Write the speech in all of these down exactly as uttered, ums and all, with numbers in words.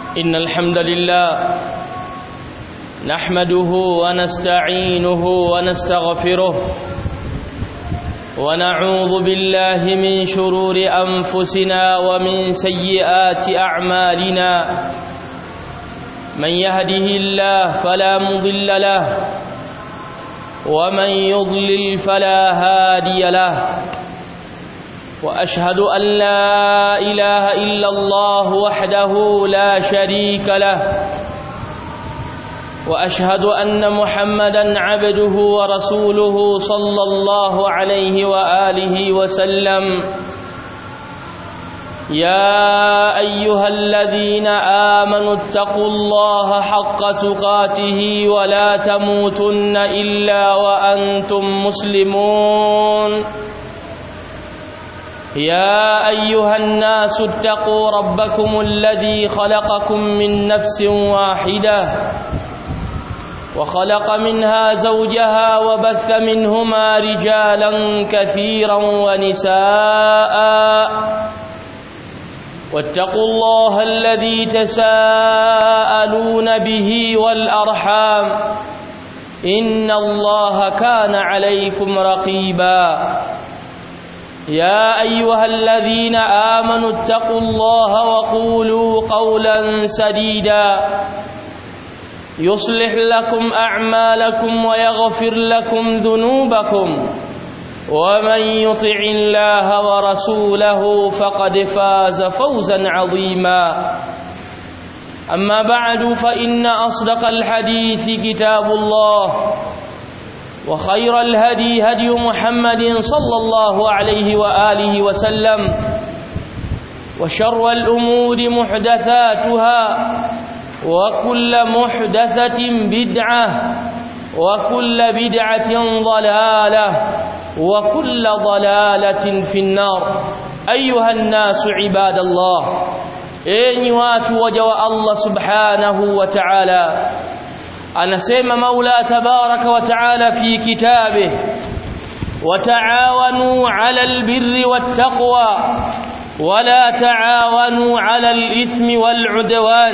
إن الحمد لله نحمده ونستعينه ونستغفره ونعوذ بالله من شرور أنفسنا ومن سيئات أعمالنا من يهده الله فلا مضل له ومن يضلل فلا هادي له وأشهد أن لا إله إلا الله وحده لا شريك له وأشهد أن محمدا عبده ورسوله صلى الله عليه وآله وسلم يا أيها الذين آمنوا اتقوا الله حق تقاته ولا تموتن إلا وأنتم مسلمون يا أيها الناس اتقوا ربكم الذي خلقكم من نفس واحدة وخلق منها زوجها وبث منهما رجالا كثيرا ونساء واتقوا الله الذي تساءلون به والأرحام إن الله كان عليكم رقيبا يا أيها الذين آمنوا اتقوا الله وقولوا قولا سديدا يصلح لكم أعمالكم ويغفر لكم ذنوبكم ومن يطع الله ورسوله فقد فاز فوزا عظيما أما بعد فإن أصدق الحديث كتاب الله وخير الهدي هدي محمد صلى الله عليه وآله وسلم وشر الأمور محدثاتها وكل محدثة بدعة وكل بدعة ضلالة وكل ضلالة في النار أيها الناس عباد الله أيها واتوا الله سبحانه وتعالى anasema Maula tabaraka wa taala fi kitabihi wataawanu 'alal birri wattaqwa wala taawanu 'alal ithmi wal 'udwan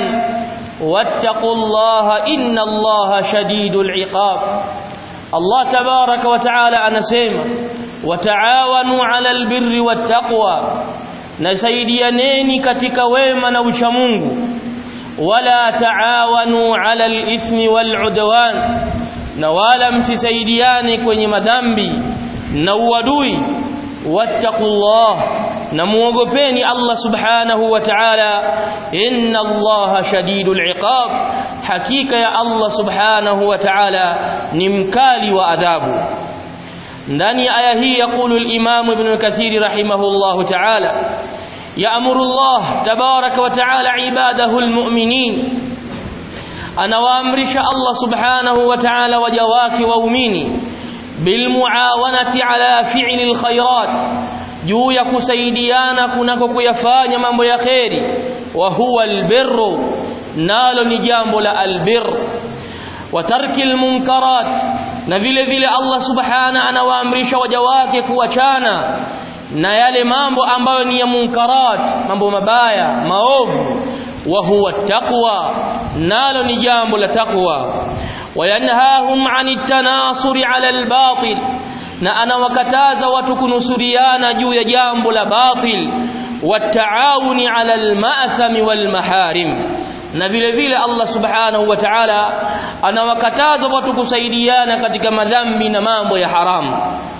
wattaqullaha innallaha shadidul 'iqab. Allah tabaraka wa taala anasema wataawanu 'alal birri wattaqwa, nasaidianeni katika wema na ucha Mungu, wala taawanu ala al-ithmi wal-udwan, na wala msisaidiane kwenye madhambi na uadui. Wattaqullah, na muogopeni Allah subhanahu wa ta'ala, inna Allaha shadidul iqab, hakika ya Allah subhanahu wa ta'ala ni mkali wa adhabu. Ndani ya aya hii yakulu al-Imam Ibn Kathir rahimahullahu ta'ala يأمر الله تبارك وتعالى عباده المؤمنين أنا وأمرش الله سبحانه وتعالى وجواك وأميني بالمعاونة على فعل الخيرات juu ya kusaidiana kunako kuyafanya mambo ya kheri, wa huwa albirru, nalo ni jambo la albir, wa tarkil munkarat, na vile vile Allah subhanahu anawaamrisha waja wake kuachana na yale mambo ambayo ni ya munkarat, mambo mabaya maovu. Wa huwa taqwa, nalo ni jambo la taqwa. Wayanhahum 'anit tanasuri 'ala al-batil, na anawakataza watu kunusuriana juu ya jambo la batil. Wat-ta'awuni 'ala al-ma'thami wal-maharim, na vile vile Allah subhanahu wa ta'ala anawakataza watu kusaidiana katika madhambi na mambo ya haramu.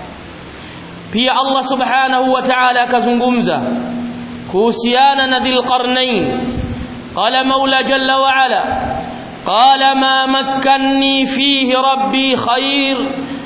Pia Allah subhanahu wa ta'ala akazungumza kuhusiana na Dhil Qarnain. Qala Maula jalla wa ala, qala ma makkanni fihi rabbi khair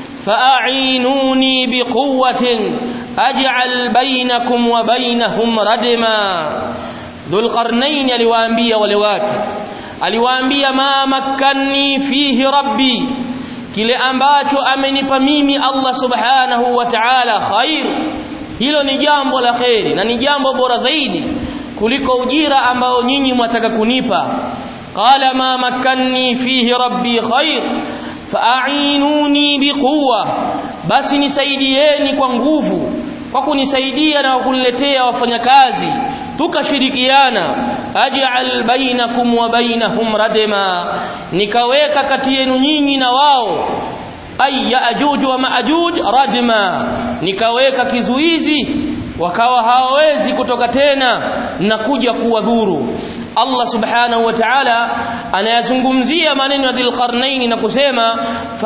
fa'inuni biquwwatin aj'al bainakum wa bainahum radma. Dhul Qarnain aliwaambia wale watu, aliwaambia ma makkanni fihi rabbi, kile ambacho amenipa mimi Allah subhanahu wa ta'ala khair, hilo ni jambo la khairi na ni jambo bora zaidi kuliko ujira ambao nyinyi mwataka kunipa. Qala ma makkanni fihi rabbi khair fa'inuni biquwwa, basi nisaidieni kwa nguvu, kwa kunisaidia na kuniletea wafanyakazi tukashirikiana. aj'al bainakum wa bainahum radma nikaweka kati yenu nyinyi na wao ay yaajuj wa maajuj rajma nikaweka kizuizi wakawa hawawezi kutoka tena na kuja kuwadhuru. Allah subhanahu wa ta'ala anayazungumzia maneno ya Dhulqarnain na kusema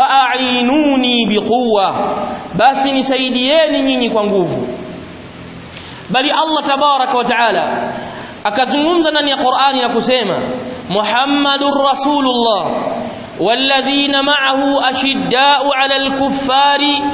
fa'inuni biquwwa basi nisaidieni nyinyi kwa nguvu. Bali Allah tabaraka wa ta'ala akazungumza ndani ya Qur'ani na kusema Muhammadur Rasulullah walladhina ma'ahu ashidda'u 'alal kuffari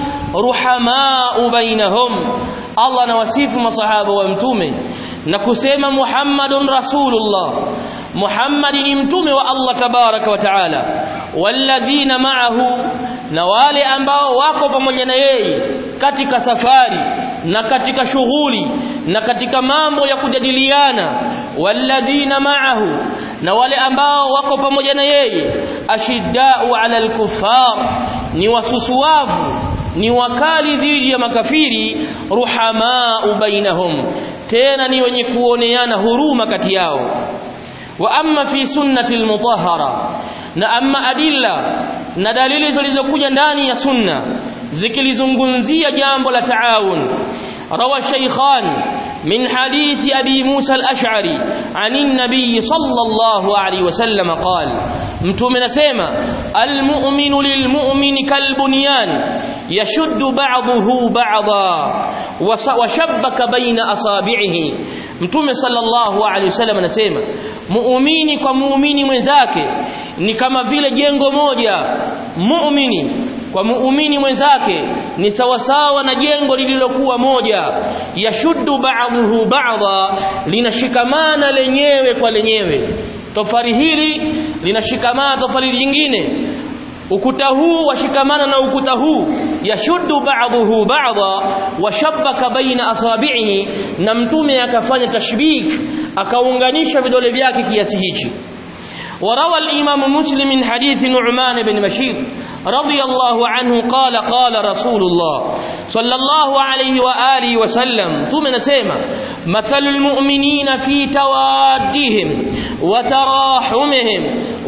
ruhama'u bainahum. Allah anawasifu masahaba wa mtume na kusema Muhammadun Rasulullah, Muhammad ni mtume wa Allah tabaraka wa taala, walladhina ma'ahu na wale ambao wako pamoja na yeye katika safari na katika shughuli na katika mambo ya kujadiliana, walladhina ma'ahu na wale ambao wako pamoja na yeye ashidda'u 'alal kuffar ni wasusuwavu ni wakali dhidi ya makafiri, ruhamau bainahum tena ni wenye kuoneana huruma kati yao. Wa amma fi sunnati al-mutahhara na amma adilla na dalili zilizokuja ndani ya sunna zikilizungumzia jambo la taawun. Rawa shaykhan min hadithi abi Musa al-Ash'ari anin nabiy sallallahu alayhi wasallam qala, mtume nasema al-mu'minu lil-mu'mini kal-bunyan yashuddu ba'dahu ba'dha wa shabbaka baina asabi'ihi. Mtume sallallahu alayhi wasallam anasema muumini kwa muumini mwenzake ni kama vile jengo moja. Muumini kwa muumini mwenzake ni sawasawa na jengo lililokuwa moja. Yashuddu ba'dahu ba'dha, linashikamana lenyewe kwa lenyewe. Tofali hili linashikamana tofali lingine, ukuta huu washikamana na ukuta huu. Yashuddu ba'dahu ba'dha wa shabbaka baina asabi'ihi, na mtume akafanya tashbik, akaunganisha vidole vyake kiasi hichi. وروى الإمام مسلم من حديث نعمان بن بشير رضي الله عنه قال قال رسول الله صلى الله عليه وآله وسلم ثم نسيما مثل المؤمنين في توادهم وتراحمهم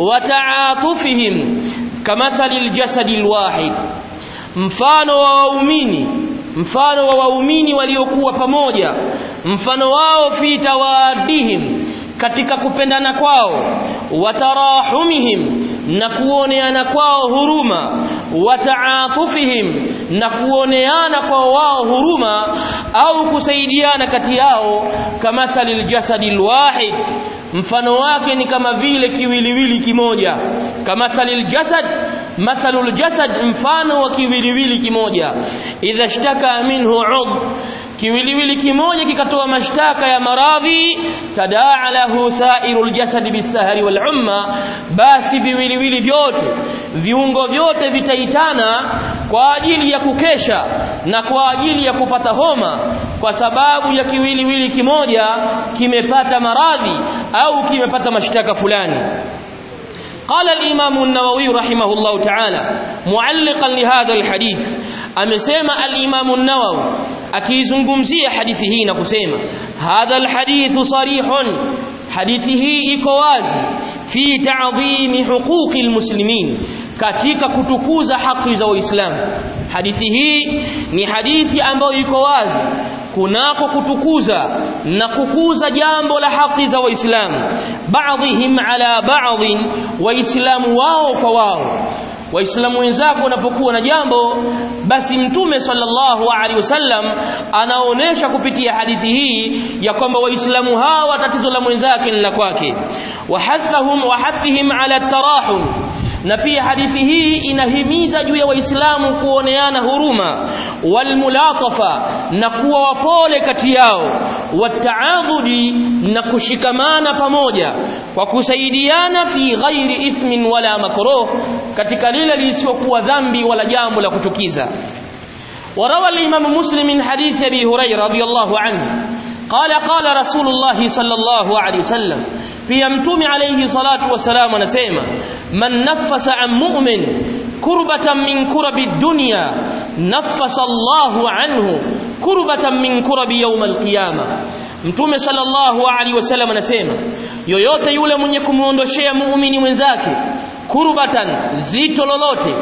وتعاطفهم كمثل الجسد الواحد. mfano wa waumini mfano wa waumini waliokuwa pamoja mfano wao fi tawadihim katika kupendana kwao, watarahumihim na kuoneana kwao huruma, wataatufihim na kuoneana kwa wao huruma au kusaidiana kati yao, kama thalil jasadil wahid, mfano wake ni kama vile kiwiliwili kimoja. Kama thalil jasad, mathalul jasad, mfano wa kiwiliwili kimoja. Idha ishtaka minhu udh, kiwiliwili kimoja kikatoa mashtaka ya maradhi, tadaa lahu sairul jasad bisahari wal umma, basi viwiliwili vyote viungo vyote vitaitana kwa ajili ya kukesha na kwa ajili ya kupata homa, kwa sababu ya kiwiliwili kimoja kimepata maradhi au kimepata mashtaka fulani. قال الإمام النووي رحمه الله تعالى معلقا لهذا الحديث, amesema al-Imam an-Nawawi akizungumzia hadithi hii na kusema hadha al-hadithu sarihun, hadithi hii iko wazi, fi ta'dhimi huquqi al-muslimin, katika kutukuza haki za Waislamu. Hadithi hii ni hadithi ambayo iko wazi kunako kutukuza na kukuza jambo la haki za Waislamu, baadhihim ala baadhin, Waislamu wao kwa wao. Waislamu wenzako wanapokuwa na jambo, basi Mtume sallallahu alaihi wasallam anaonesha kupitia hadithi hii ya kwamba Waislamu hawa tatizo la mwenzake ni la kwake. Wahathahum wahathihim ala tarahum, na pia hadithi hii inahimiza juu ya Waislamu kuoneana huruma, walmulatafa, na kuwa wapole kati yao, wataadudi, na kushikamana pamoja kwa kusaidiana, fi ghairi ithmin wala makruh, katika lile lisiokuwa dhambi wala jambo la kuchukiza. وروى الإمام مسلم من حديث أبي هريرة رضي الله عنه قال قال رسول الله صلى الله عليه وسلم, pia Mtume alayhi salatu wasalam anasema man nafasa an mu'min kurbatan min kurabi dunya nafasa Allahu anhu kurbatan min kurabi yawm al-qiyamah, Mtume sallallahu alaihi wasallam anasema yoyote yule mwenye kumuondoshea muumini mwenzake kurbatan, zito lolote,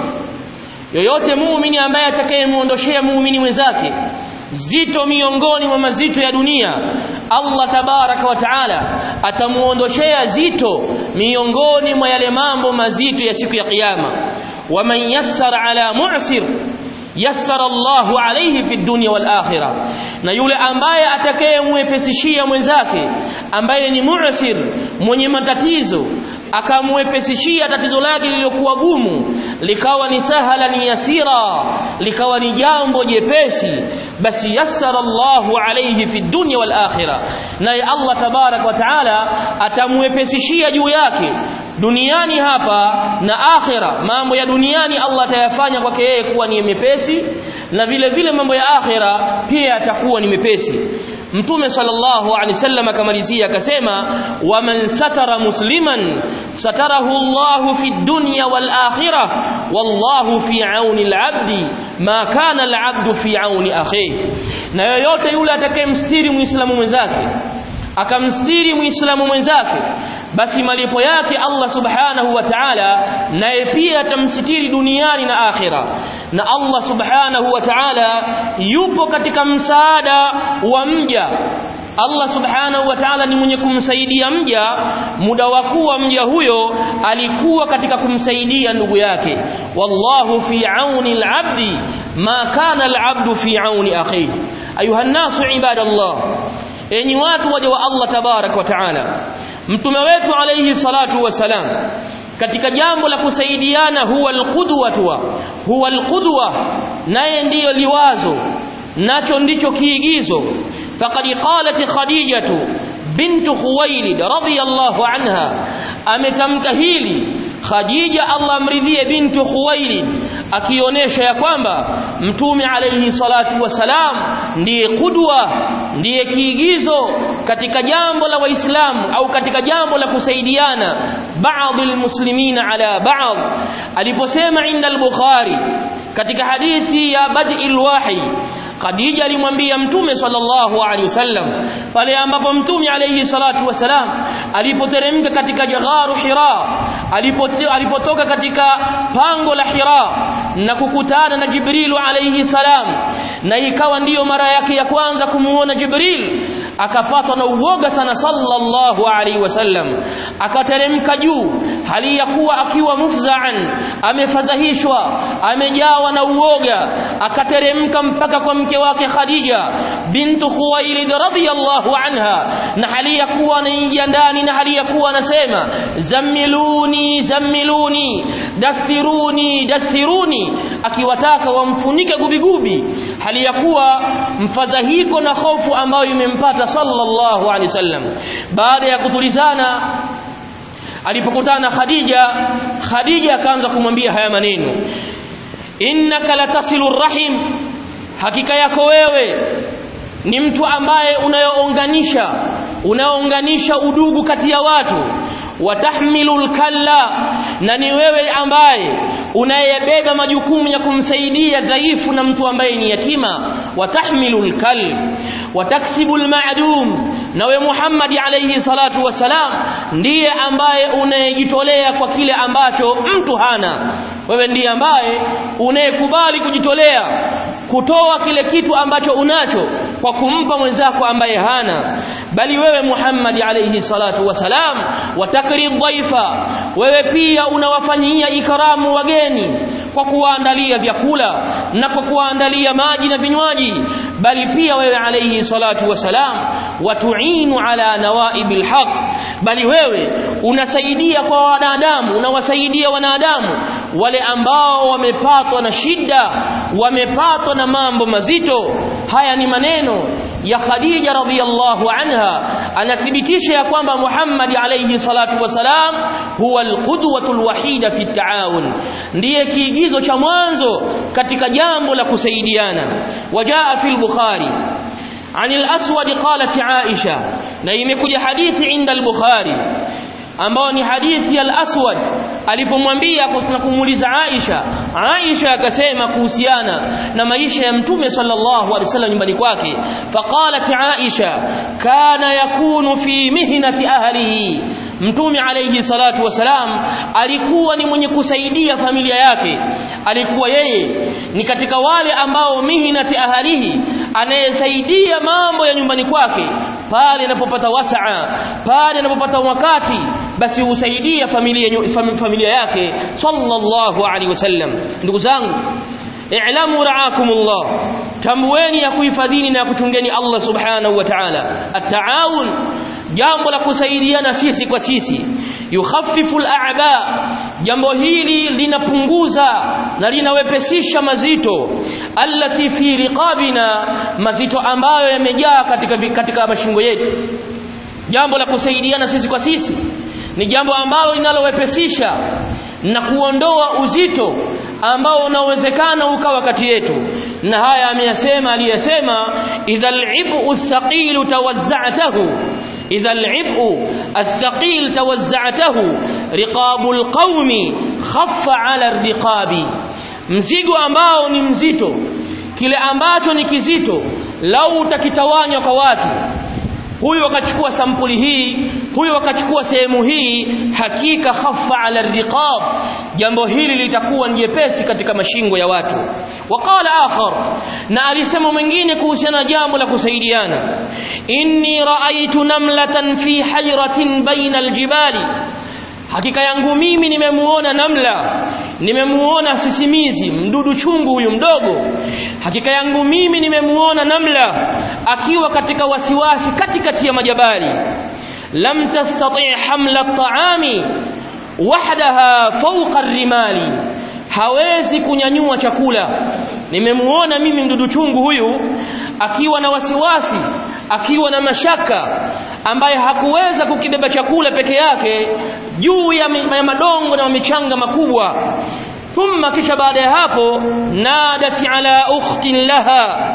yoyote muumini ambaye atakayemuondoshea muumini mwenzake zito miongoni mwa mazito ya dunia, Allah tabaraka wa taala atamuondoshea zito miongoni mwa yale mambo mazito ya siku ya kiyama. Waman yassara ala mu'sir yassara Allahu alayhi fid dunya wal akhirah, na yule ambaye atakayemwepesishia mwenzake ambaye ni mu'sir, mwenye matatizo, akamwepesishia tatizo lake lililokuwa gumu likawa ni sahala, ni yasira, likawa ni jambo jepesi, basi yassara Allahu alayhi fid dunya wal akhirah, naye Allah tabarak wa taala atamwepesishia juu yake duniani hapa na akhira. Mambo ya duniani Allah atayafanya kwake yeye kuwa ni mepesi, na vile vile mambo ya akhira pia atakuwa ni mepesi. Mtume sallallahu alaihi wasallam akamalizia akasema, waman satara musliman satarahu Allahu fi dunya wal akhirah wallahu fi auni al-abdi ma kana al-abdu fi auni akhihi, na yoyote yule atakayemstiri muislamu mwenzake akamstiri muislamu mwenzake, basi malipo yake Allah subhanahu wa ta'ala naye pia atamsitiri duniani na akhira. Na Allah subhanahu wa ta'ala yupo katika msaada wa mja. Allah subhanahu wa ta'ala ni mwenye kumsaidia mja muda wa kuwa mja huyo alikuwa katika kumsaidia ndugu yake. Wallahu fi auni al-abdi ma kana al-abdu fi auni akhihi. Ayuha an-nasu ibadallah, enyi watu waja wa Allah tabarak wa taala, mtume wetu alayhi salatu wasalam katika jambo la kusaidiana huwa alqudwa, huwa alqudwa, naye ndiyo liwazo, nacho ndicho kiigizo. Faqad qalat Khadijatu bintu Khuwailid radhiyallahu anha, ametamka hili Khadija Allah amridhie bintu Khuwailid, akionyesha ya kwamba mtume alayhi salatu wasalam ndiye qudwa, ndiye kiigizo katika jambo la Waislamu au katika jambo la kusaidiana baadhi almuslimina ala baadhi. Aliposema inda al-Bukhari katika hadithi ya bad'il wahi, Khadija alimwambia mtume sallallahu alaihi wasallam pale ambapo mtume alayhi salatu wasalam alipoteremka katika jagharu Hira, alipotoka katika pango la Hira na kukutana na Jibril alayhi salam, na ikawa ndiyo mara yake ya kwanza kumuona Jibril, akapatwa na uoga sana sallallahu alaihi wasallam, akateremka juu hali ya kuwa akiwa mufza'an, amefadhahishwa, amejawa na uoga, akateremka mpaka kwa mke wake Khadija bintu Khuwailid radhiyallahu anha, na hali ya kuwa anaingia ndani na hali ya kuwa anasema zammiluni zammiluni dathiruni dathiruni, akiwataka wamfunike gubigubi, hali ya kuwa mfadhahiko na hofu ambayo imempata sallallahu alaihi wasallam. Baada ya kutulizana, alipokutana Khadija, Khadija akaanza kumwambia haya maneno, innaka latasilur rahim, hakika yako wewe ni mtu ambaye unayounganisha unaunganisha udugu kati ya watu, watahmilul kalla, na ni wewe ambaye unayebeba majukumu ya kumsaidia dhaifu na mtu ambaye ni yatima, watahmilul kal, wataksibul ma'dum, na wewe Muhammad alayhi salatu wasalam ndiye ambaye unayejitolea kwa kile ambacho mtu hana. Wewe ndiye ambaye unayekubali kujitolea kutoa kile kitu ambacho unacho kwa kumpa mwenzako ambaye hana. Bali wewe Muhammad alayhi salatu wasalam watakrim dhaifa, wewe pia unawafanyia ikramu wageni kwa kuwaandalia vyakula na kwa kuwaandalia maji na vinywaji. Bali pia wewe alayhi salatu wasalam watuinu ala nawaibil haq, bali wewe unasaidia kwa wanadamu, unawasaidia wanadamu wale ambao wamepatwa na shida, wamepatwa na mambo mazito. Haya ni maneno ya Khadija radhiyallahu anha, anathibitisha ya kwamba Muhammad alayhi salatu wasalam huwa alqudwatul wahida fi at-taawun, ndiye kiigizo cha mwanzo katika jambo la kusaidiana. Wajaa fi al-Bukhari عن الأسود قالت عائشة، na imekuja hadithi inda al-Bukhari ambao ni hadithi ya al-Aswad alipomwambia na kumuuliza Aisha. Aisha akasema kuhusiana na maisha ya Mtume sallallahu alaihi wasallam nyumbani kwake, faqalat Aisha kana yakunu fi mihnati ahlihi, Mtume alayhi salatu wasalam alikuwa ni mwenye kusaidia familia yake, alikuwa yeye ni katika wale ambao mihnati ahlihi, anayesaidia mambo ya nyumbani kwake pale anapopata wasaa, pale anapopata wakati, basi husaidia familia familia yake sallallahu alaihi wasallam. Ndugu zangu, i'lamu ra'akumullah, tamweni ya kuhifadhini na kuchungeni Allah subhanahu wa ta'ala. At-ta'awun, jambo la kusaidiana sisi kwa sisi, yukhaffifu al-a'ba, jambo hili linapunguza na linawepesisha mazito, allati fi riqabina, mazito ambayo yamejaa katika katika mashingo yetu. Jambo la kusaidiana sisi kwa sisi ni jambo ambalo linalowepesisha na kuondoa uzito ambao unawezekana ukawa kati yetu. Na haya ameyasema aliyesema, idhal ib'u as-saqil tawazza'tahu, idhal ib'u as-saqil tawazza'tahu riqabul qaumi khaffa 'ala ar-riqabi, mzigo ambao ni mzito, kile ambacho ni kizito lau utakitawanya kwa watu, huyu wakachukua sampuli hii, huyu wakachukua sehemu hii, hakika khaffa ala riqab, jambo hili litakuwa jepesi katika mashingo ya watu. Waqala akhar, na alisema mwingine kuhusiana jambo la kusaidiana, inni raaitu namlatan fi hayratin baina aljibali, hakika yangu mimi nimemuona namla, nimemuona sisimizi, mdudu chungu huyu mdogo, hakika yangu mimi nimemuona namla akiwa katika wasiwasi katikati ya majabali. Lam tastati' hamla at-ta'ami wahdaha fawqa ar-rimali, hawezi kunyanyua chakula. Nimemuona mimi mdudu chungu huyu akiwa na wasiwasi, akiwa na mashaka, ambaye hakuweza kukibeba chakula peke yake juu ya madongo na michanga makubwa. Thumma, kisha baada ya hapo, nadati ala ukhtin laha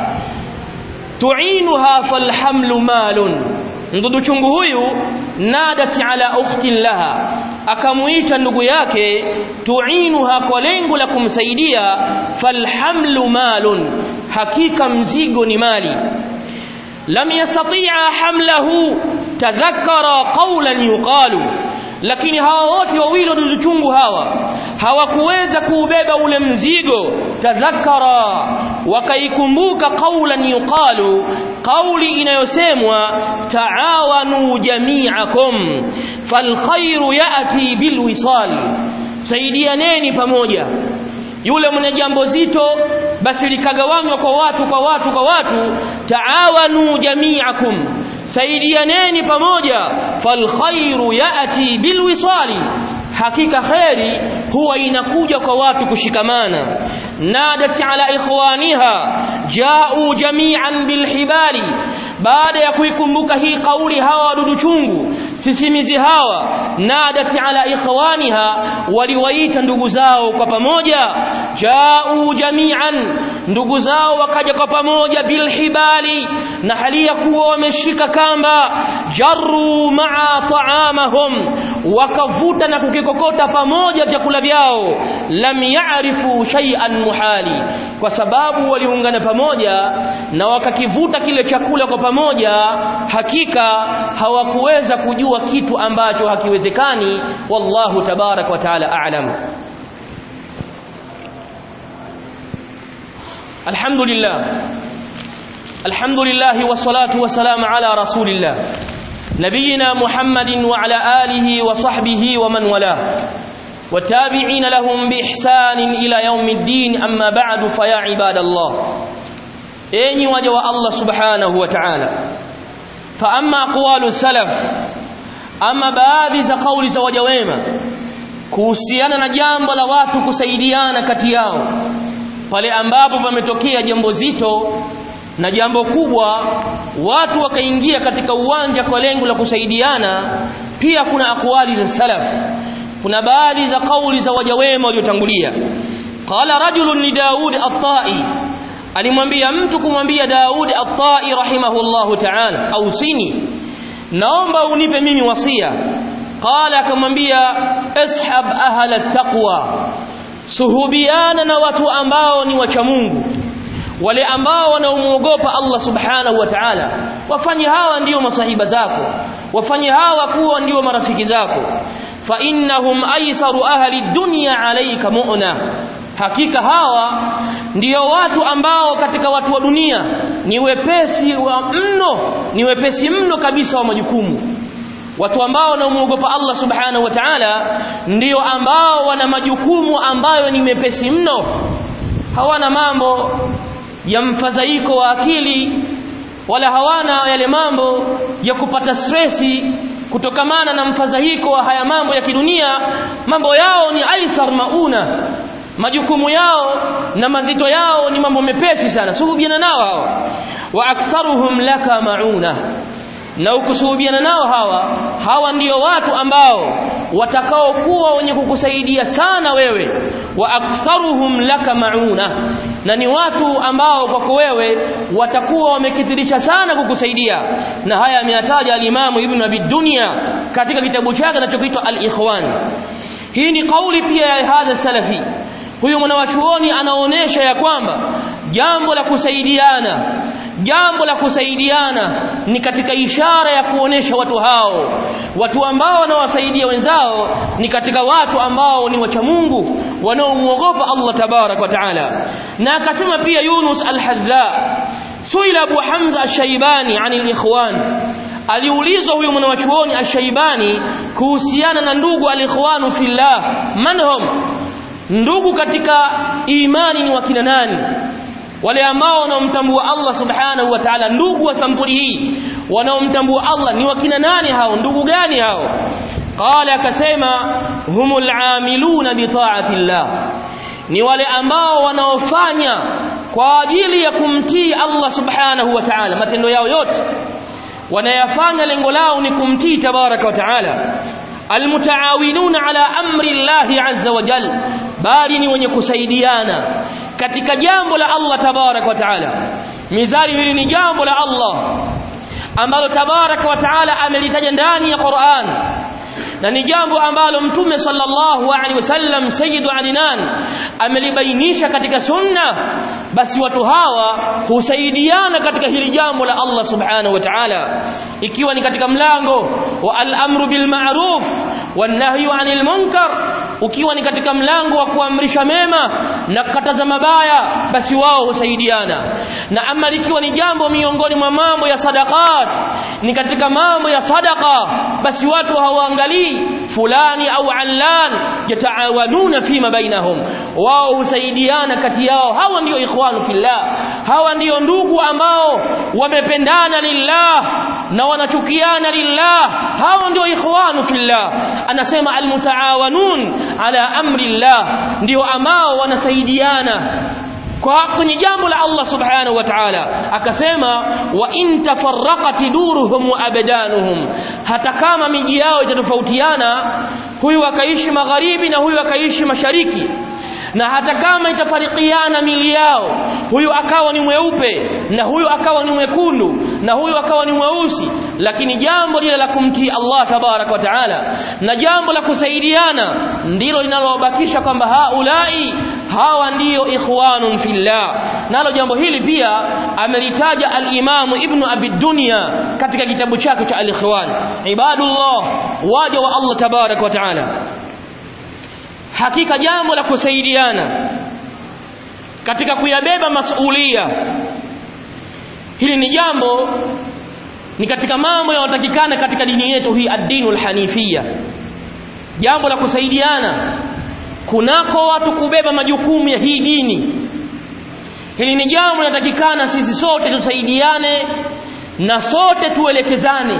tu'inuha falhamlu malun, mdudu chungu huyu nadati ala ukhtin laha, akamuita ndugu yake, tu'inuha, kwa lengo la kumsaidia, falhamlu malun, hakika mzigo ni mali. Lam yastati'a hamlahu tadhakkara qawlan yuqalu, lakini hawa wote wawili ndugu chungu hawa hawakuweza kuubeba ule mzigo. Tadhakkara, wakaikumbuka qawlan yuqalu, kauli inayosemwa, ta'awanu jami'akum falkhairu ya'ti bilwisal, saidianeni pamoja. Yule mwenye jambo zito basi likagawanywa kwa watu kwa watu kwa watu, ta'awanu jami'akum, saidianeni pamoja, falkhairu ya'ti bilwisali, hakika khairi huwa inakuja kwa watu kushikamana. Nadati ala ikhwaniha ja'u jami'an bilhibali, baada ya kuikumbuka hii kauli hawa wadudu chungu sisimizi hawa, nadati ala ikhwaniha, waliwaita ndugu zao kwa pamoja, ja'u jami'an, ndugu zao wakaja kwa pamoja, bilhibali, na hali ya kuwa wameshika kamba, jarru ma'a ta'amahum, wakavuta na kukikokota pamoja chakula vyao, lam ya'rifu shay'an muhali, kwa sababu waliungana pamoja na wakakivuta kile chakula kwa pamoja, hakika hawakuweza kujua kitu ambacho hakiwezekani. Wallahu tabarak wa taala a'lam. Alhamdulillah, alhamdulillah wassalatu wassalamu ala rasulillah nabiyina Muhammadin wa ala alihi wa sahbihi wa man wala watabi'ina lahum bi ihsanin ila yaumiddin. Amma ba'du, fa ya ibadallah, enyi waja wa Allah subhanahu wa ta'ala, fa amma aqwalu salaf, ama baadhi za kauli za waja wema kuhusiana na jambo la watu kusaidiana kati yao pale ambapo pametokea jambo zito na jambo kubwa, watu wakaingia katika uwanja kwa lengo la kusaidiana. Pia kuna aqwali za salaf, kuna baadhi za kauli za waja wema waliotangulia. Qala rajulun li Daud at-Tai, alimwambia mtu kumwambia Daud at-Tai rahimahullahu ta'ala, ausini, naomba unipe mimi wasia. qala akamwambia ashab ahla taqwa, suhubiana na watu ambao ni wacha Mungu, wale ambao wanaomuogopa Allah subhanahu wa ta'ala. Wafanye hawa ndio masahiba zako, wafanye hawa kuwa ndio marafiki zako. fa innahum aysaru ahli dunya alayka mu'na, hakika hawa ndio watu ambao katika watu wa dunia ni wepesi wa mno, ni wepesi mno kabisa wa majukumu. Watu ambao wanaomuogopa Allah subhanahu wa ta'ala ndio ambao wana majukumu ambayo ni mepesi mno. Hawana mambo ya mfadhaiko wa akili, wala hawana yale mambo ya kupata stressi kutokamana na mfadhaiko wa haya mambo ya kidunia. Mambo yao ni aisar mauna, majukumu yao na mazito yao ni mambo mepesi sana. Suhubiana nao hao. Wa aktharuhum laka mauna, na ukusuhubiana nao hawa, hawa ndio watu ambao watakao kuwa wenye kukusaidia sana wewe. Wa aktharuhum laka mauna, na ni watu ambao kwako wewe watakuwa wamekithirisha sana kukusaidia. Na haya ameyataja al-Imam Ibn Abi Dunya katika kitabu chake kinachoitwa Al-Ikhwan. Hii ni kauli pia ya hadha salafi. Huyu mwanachuoni anaonesha ya kwamba jambo la kusaidiana, jambo la kusaidiana ni katika ishara ya kuonesha watu hao, watu ambao wanawasaidia wenzao ni katika watu ambao ni wacha Mungu, wanaomuogopa Allah tabarak wa taala. Na akasema pia Yunus al-Hadha, suila Abu Hamza al-Shaybani anil ikhwan, aliulizwa huyu mwanachuoni al-Shaybani kuhusiana na ndugu al-ikhwanu fillah, manhum, ndugu katika imani ni wakina nani? Wale ambao wanaomtambua Allah subhanahu wa ta'ala, ndugu wa sampuli hii wanaomtambua Allah ni wakina nani hao? Ndugu gani hao? Qala, akasema humul amiluna bi ta'ati llah, ni wale ambao wanaofanya kwa ajili ya kumtii Allah subhanahu wa ta'ala. Matendo yao yote wanayafanya lengo lao ni kumtii tabaraka wa ta'ala. Almutaawinuna ala amri Allahi azza wa jalla, bali ni wenye kusaidiana katika jambo la Allah tabarak wa taala. Mizali hili ni jambo la Allah ambalo tabarak wa taala amelitaja ndani ya Qur'an, na ni jambo ambalo Mtume sallallahu alaihi wasallam sayyidu adinan amelibainisha katika sunna. Basi watu hawa husaidiana katika hili jambo la Allah subhanahu wa ta'ala, ikiwa ni katika mlango wa al-amru bil ma'ruf wan nahyu 'anil munkar, ukiwa ni katika mlango wa kuamrisha mema na kukataza mabaya, basi wao husaidiana. Na ama ikiwa ni jambo miongoni mwa mambo ya sadaqat, ni katika mambo ya sadaqa, basi watu hawaangalii fulani au allan, yataawanuna fima bainahum, wao husaidiana kati yao. Hawa ndio ikhwanu fillah, hawa ndio ndugu ambao wamependana lillah na wanachukiana lillah. Hawa ndio ikhwanu fillah. Anasema almutaawanun ala amri llah, ndio ambao wanasaidiana kwa kwenye jambo la Allah subhanahu wa ta'ala. Akasema wa in tafarraqat duruhum wa abdanuhum, hata kama miji yao itatofautiana, huyu akaishi magharibi na huyu akaishi mashariki, na hata kama itafarikiana mili yao, huyu akawa ni mweupe na huyu akawa ni mwekundu na huyu akawa ni mweusi, lakini jambo lile la kumtii Allah tabarak wa taala na jambo la kusaidiana ndilo linalobakisha kwamba haulai, hawa ndio ikhwanun fillah. Nalo jambo hili pia amelitaja al-Imam Ibn Abi Dunya katika kitabu chake cha Al-Ikhwan. Ibadullah, waja wa Allah tabarak wa taala, hakika jambo la kusaidiana katika kuyabeba masulia, hili ni jambo, ni katika mambo yanayotakikana katika dini yetu hii ad-dinul hanifia. Jambo la kusaidiana kunako watu kubeba majukumu ya hii dini, hili ni jambo linatakikana sisi sote tusaidiane na sote tuelekezane.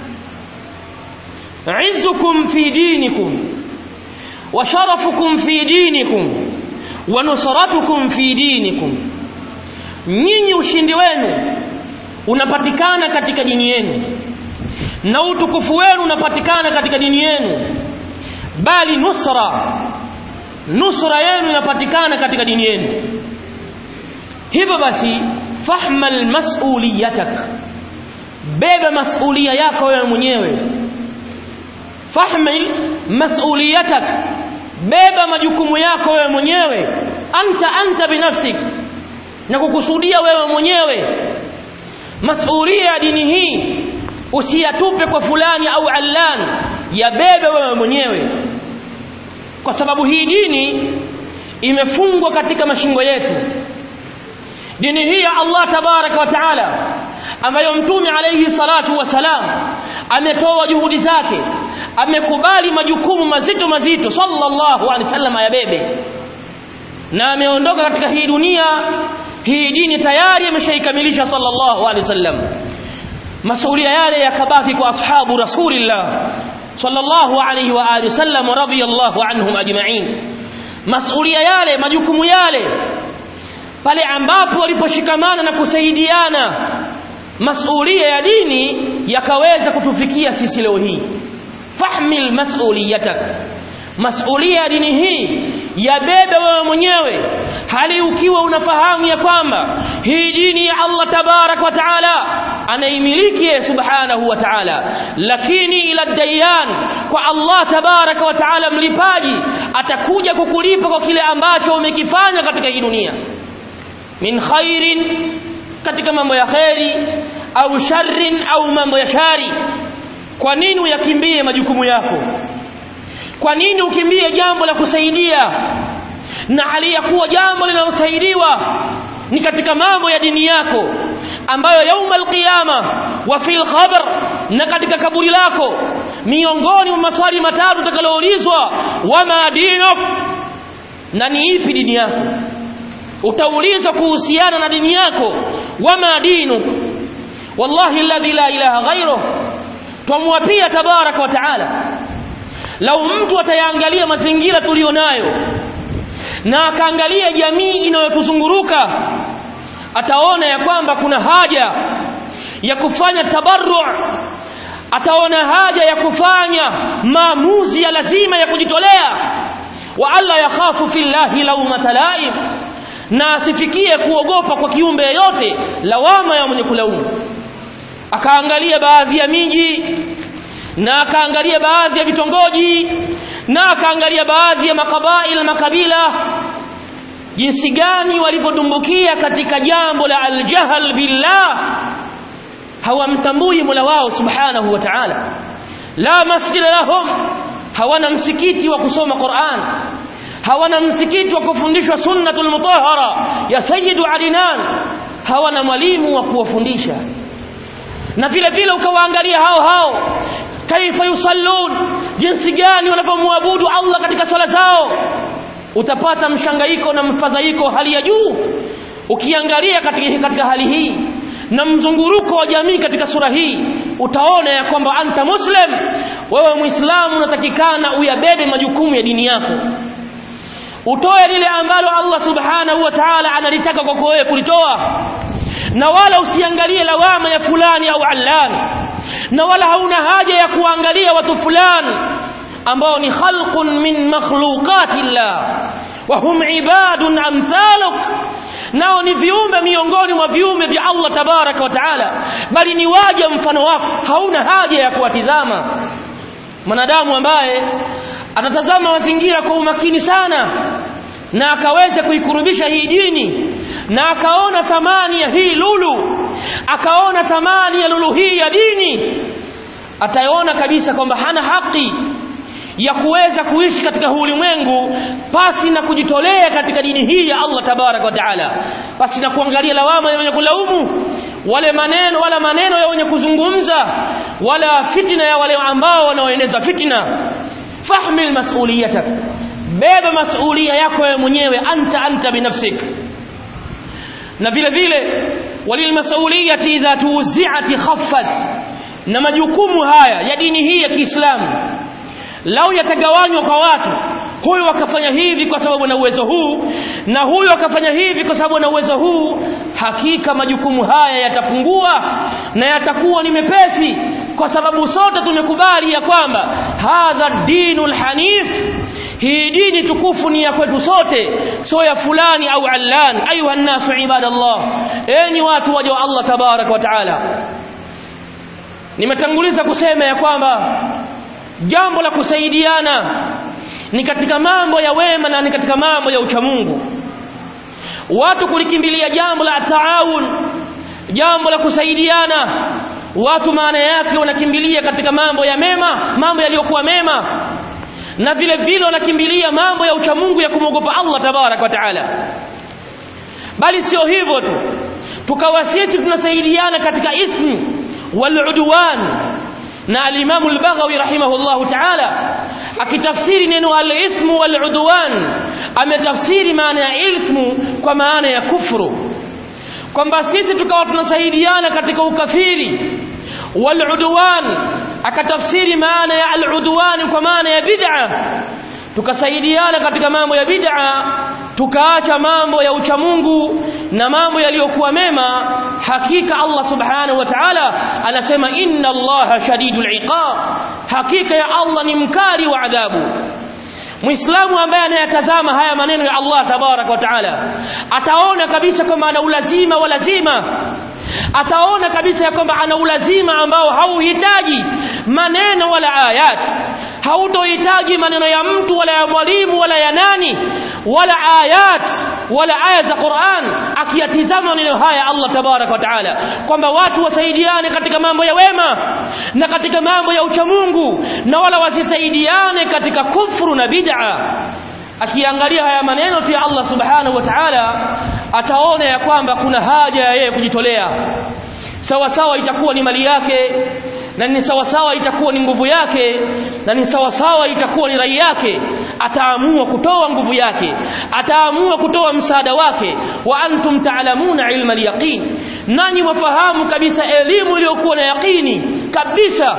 Izzukum fi dinikum wa sharafukum fi dinikum wa nusratukum fi dinikum, nyinyi ushindi wenu unapatikana katika dini yenu na utukufu wenu unapatikana katika dini yenu, bali nusra nusra yenu inapatikana katika dini yenu. Hivyo basi fahmal mas'uliyatak, beba mas'uliya yako wewe mwenyewe. fahmil mas'uliyatak, beba majukumu yako wewe mwenyewe, anta anta binafsik, na kukusudia wewe mwenyewe. Mas'uliya ya dini hii usiyatupe kwa fulani au allan, yabebe wewe mwenyewe, kwa sababu hii dini imefungwa katika mashingo yetu. Dini hii ya Allah tabaraka wa taala ambayo mtume alayhi salatu wasalam ametoa juhudi zake, amekubali majukumu mazito mazito sallallahu alaihi wasallam ayabebe, na ameondoka katika hii dunia. Hii dini tayari ameshaikamilisha sallallahu alaihi wasallam. Masulia yale yakabaki kwa ashabu rasulillah sallallahu alaihi wa alihi wasallam radiyallahu anhum ajma'in. Masulia yale, majukumu yale, pale ambapo waliposhikamana na kusaidiana, masulia ya dini yakaweza kutufikia sisi leo hii. Fahmil mas'uliyatak, masulia ya dini hii yabebe wewe mwenyewe, hali ukiwa unafahamu ya kwamba hii dini ya Allah tabarak wa taala anaimiliki subhanahu wa taala, lakini ila dayan, kwa Allah tabarak wa taala mlipaji atakuja kukulipa kwa kile ambacho umekifanya katika hii dunia, min khairin, katika mambo ya khairi, au sharrin, au mambo ya shari. Kwa nini uyakimbie majukumu yako? Kwa nini ukimbie jambo la kusaidia, na hali ya kuwa jambo linalosaidiwa ni katika mambo ya dini yako, ambayo yauma alqiyama wa fil khabar, na katika kaburi lako, miongoni mwa maswali matatu utakaloulizwa, wama dinuk, na ni ipi dini yako? Utaulizwa kuhusiana na dini yako, wama dinuk. Wallahi alladhi la ilaha ghayruhu, tumwapia tabaraka wa taala, lau mtu atayaangalia mazingira tulionayo na akaangalia jamii inayotuzunguruka, ataona ya kwamba kuna haja ya kufanya tabarru', ataona haja ya kufanya maamuzi ya lazima ya kujitolea, wa alla yakhafu fillahi lawmata laim, na asifikie kuogopa kwa kiumbe yote lawama ya mwenye kulaumu. Akaangalia baadhi ya miji, na akaangalia baadhi ya vitongoji, na akaangalia baadhi ya makabaila makabila, jinsi gani walipodumbukia katika jambo la aljahl billah. Hawamtambui Mola wao subhanahu wa ta'ala, la masjid lahum, hawana msikiti wa kusoma Qur'an, hawana msikiti wa kufundishwa sunnatul mutahhara ya sayyidu Adnan, hawana mwalimu wa kuwafundisha. Na vile vile ukawaangalia hao hao kaifa yusallun, jinsi gani wanapomwabudu Allah katika swala zao, utapata mshangaiko na mfadhaiko hali ya juu. Ukiangalia katika, katika hali hii na mzunguruko wa jamii katika sura hii, utaona ya kwamba anta muslim, wewe muislamu unatakikana uyabebe majukumu ya dini yako, utoe lile ambalo Allah subhanahu wa ta'ala analitaka kwako wewe kulitoa, na wala usiangalie lawama ya fulani au allan, na wala hauna haja ya kuangalia watu fulani ambao ni khalqun min makhluqatillah wa hum ibadun amthaluk, nao ni viumbe miongoni mwa viumbe vya Allah tabaraka wa taala, bali ni waja mfano wako. Hauna haja ya kuwatizama. Mwanadamu ambaye atatazama mazingira kwa umakini sana na akaweza kuikurubisha hii dini, na akaona thamani ya hii lulu, akaona thamani ya lulu hii ya dini, ataona kabisa kwamba hana haki ya kuweza kuishi katika ulimwengu pasi na kujitolea katika dini hii ya Allah tabaraka wa taala, pasi na kuangalia lawama ya wenye kulaumu, wale maneno wala maneno ya wenye kuzungumza, wala fitina ya wale ambao wanaoeneza fitna. Fahmil mas'uliyatak, beba masulia yako wewe mwenyewe, anta anta binafsik. Na vile vile walil mas'uliyati idha tuzi'at khaffat, na majukumu haya ya dini hii ya Kiislamu lau yatagawanywa kwa watu, huyu akafanya hivi kwa sababu na uwezo huu, na huyu akafanya hivi kwa sababu na uwezo huu, hakika majukumu haya yatapungua na yatakuwa ni mepesi, kwa sababu sote tumekubali ya kwamba hadha dinul hanif, hii dini tukufu ni ya kwetu sote, sio ya fulani au allan. Ayuha nasu ibadallah, enyi watu waja wa Allah tabaraka wa taala, nimetanguliza kusema ya kwamba jambo la kusaidiana ni katika mambo ya wema na ni katika mambo ya uchamungu. Watu kulikimbilia jambo la taawun, jambo la kusaidiana, watu maana yake wanakimbilia katika mambo ya mema, mambo yaliyokuwa mema, na vile vile wanakimbilia mambo ya uchamungu ya kumwogopa Allah tabarak wa taala. Bali sio hivyo tu, tukawa sisi tunasaidiana katika ismi wal udwan. Na al-Imam al-Baghawi rahimahullahu ta'ala akitafsiri neno al-ismu wal udwan ametafsiri maana ya ismu kwa maana ya kufuru, kwamba sisi tukawa tunasaidiana katika ukafiri. Wal udwan akatafsiri maana ya al-udwan kwa maana ya bid'a, tukasaidiana katika mambo ya bid'a, tukaacha mambo ya uchamungu na mambo yaliyokuwa mema. Hakika Allah subhanahu wa ta'ala anasema inna Allaha shadidul iqab, hakika ya Allah ni mkali wa adhabu. Muislamu ambaye anayatazama haya maneno ya Allah tabarak wa ta'ala ataona kabisa kwamba ana ulazima wa lazima, ataona kabisa ya kwamba ana ulazima ambao hauhitaji maneno wala ayat, hautohitaji maneno ya mtu wala ya mwalimu wala ya nani wala ayat wala aya za Qur'an. Akiyatizama maneno haya Allah tabarak wa ta'ala kwamba watu wasaidiane katika mambo ya wema na katika mambo ya uchamungu, na wala wasisaidiane katika kufuru na bid'a. Akiangalia haya maneno pia Allah subhanahu wa ta'ala ataona ya kwamba kuna haja ya yeye kujitolea. Sawa sawa itakuwa ni mali yake, na ni sawa sawa itakuwa ni nguvu yake, na ni sawa sawa itakuwa ni rai yake, ataamua kutoa nguvu yake, ataamua kutoa msaada wake. Wa antum ta'lamuna ilma al-yaqin, nanyi wafahamu kabisa elimu iliyokuwa na yaqini kabisa.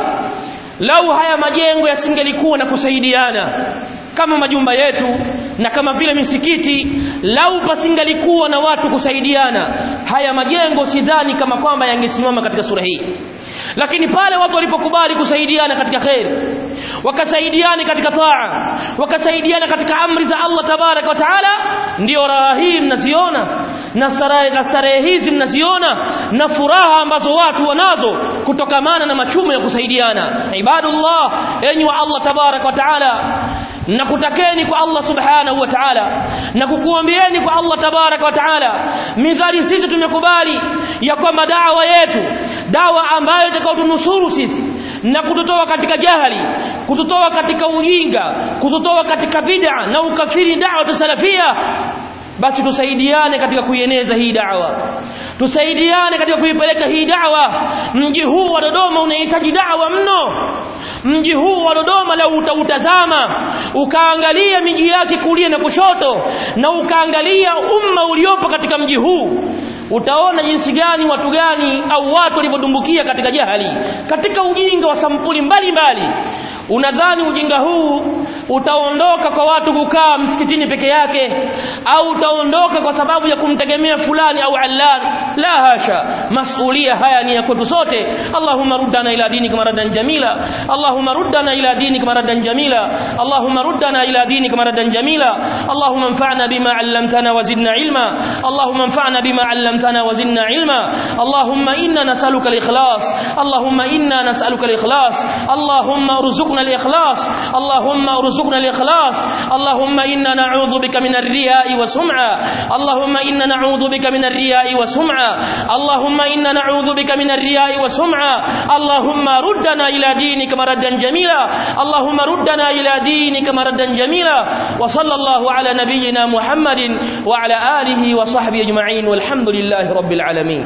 Lau haya majengo yasingelikuwa na kusaidiana kama majumba yetu na kama vile misikiti, lau pasingalikuwa na watu kusaidiana, haya majengo sidhani kama kwamba yangesimama katika sura hii. Lakini pale watu walipokubali kusaidiana katika khair, wakasaidiana katika taa, wakasaidiana katika amri za Allah tabarak wa taala, ndio raha hii mnaziona na starehe na starehe hizi mnaziona na furaha ambazo watu wanazo kutokamana na machumo ya kusaidiana. Ibadullah, enyi wa Allah tabarak wa taala, na kutakeni kwa Allah subhanahu wa ta'ala, na kukuambieni kwa Allah tabarak wa ta'ala, midhali sisi tumekubali ya kwamba da'wa yetu, da'wa ambayo itakayotunusuru sisi na kututoa katika jahili, kututoa katika ujinga, kututoa katika bid'a na ukafiri, da'wa tusalafia, basi tusaidiane katika kuieneza hii da'wa, tusaidiane katika kuipeleka hii da'wa. Mji huu wa Dodoma unahitaji da'wa mno. Mji huu wa Dodoma lau utautazama ukaangalia miji yake kulia na kushoto, na ukaangalia umma uliopo katika mji huu, utaona jinsi gani watu gani au watu walivyodumbukia katika jahili, katika ujinga wa sampuli mbalimbali. Unadhani ujinga huu utaondoka kwa watu kukaa msikitini peke yake, au utaondoka kwa sababu ya kumtegemea fulani au allan? La hasha, masulia haya ni ya kwetu sote. Allahumma ruddana ila dinika maradan jamila, Allahumma ruddana ila dinika maradan jamila, Allahumma ruddana ila dinika maradan jamila. Allahumma anfa'na bima 'allamtana wa zidna ilma, Allahumma anfa'na bima 'allamtana wa zidna ilma. Allahumma inna nas'aluka al-ikhlas, Allahumma inna nas'aluka al-ikhlas, Allahumma urzuqna al-ikhlas, Allahumma urzuqna al-ikhlas. Allahumma inna na'udhu bika min ar-riya'i wa sum'a, Allahumma inna na'udhu bika min ar-riya'i wa sum'a, Allahumma inna na'udhu bika min ar-riya'i wa sum'a. Allahumma ruddana ila dinika maradan jamila, Allahumma ruddana ila dinika maradan jamila. Wa sallallahu ala nabiyyina Muhammadin wa ala alihi wa sahbihi ajma'in, walhamdulillahi rabbil alamin.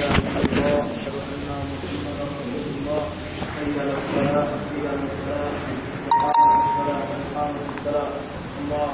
الله